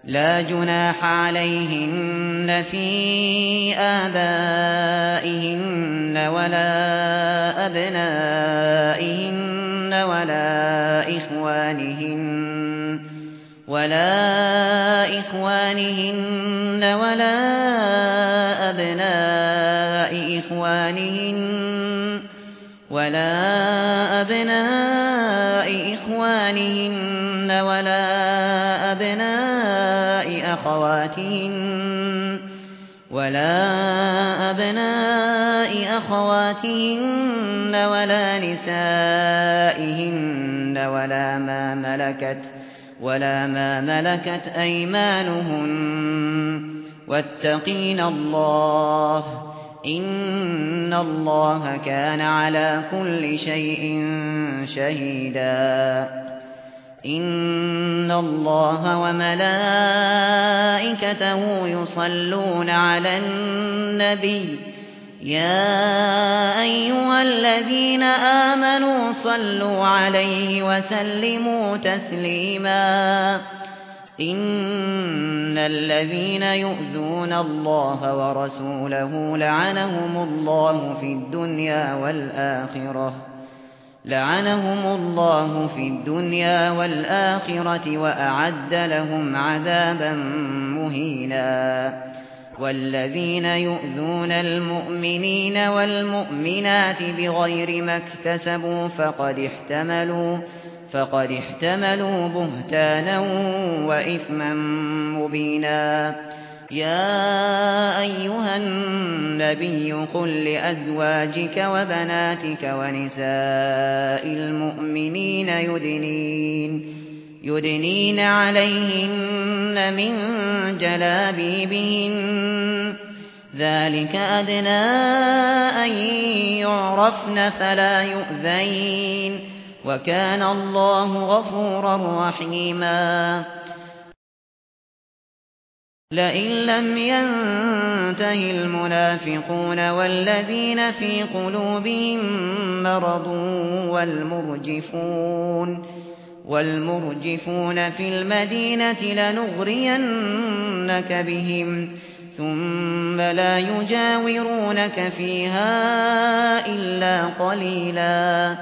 لا جناح عليهن في آبائهن ولا أبنائهن ولا إخوانهن ولا أبناء إخوانهن ولا أبناء أخواتهن ولا نسائهن ولا ما ملكت أيمانهن واتقين الله إن الله كان على كل شيء شهيدا إن الله وملائكته يصلون على النبي يا أيها الذين آمنوا صلوا عليه وسلموا تسليما إن الذين يؤذون الله ورسوله لعنهم الله في الدنيا والآخرة وأعد لهم عذابا مهينا والذين يؤذون المؤمنين والمؤمنات بغير ما اكتسبوا فقد احتملوا بهتانا وإثما مبينا يا أيها النبي قل لأزواجك وبناتك ونساء المؤمنين يدنين عليهن من جلابيبهن ذلك أدنى أن يعرفن فلا يؤذين وكان الله غفورا رحيما لئن لم ينته المنافقون والذين في قلوبهم مرض والمرجفون في المدينة لنغرينك بهم ثم لا يجاورونك فيها إلا قليلا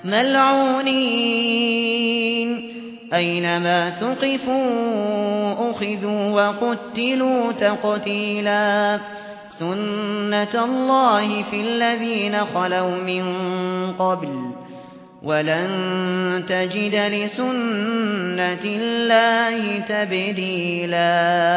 ملعونين أينما ثقفوا أخذوا وقتلوا تقتيلا سنة الله في الذين خلوا من قبل ولن تجد لسنة الله تبديلا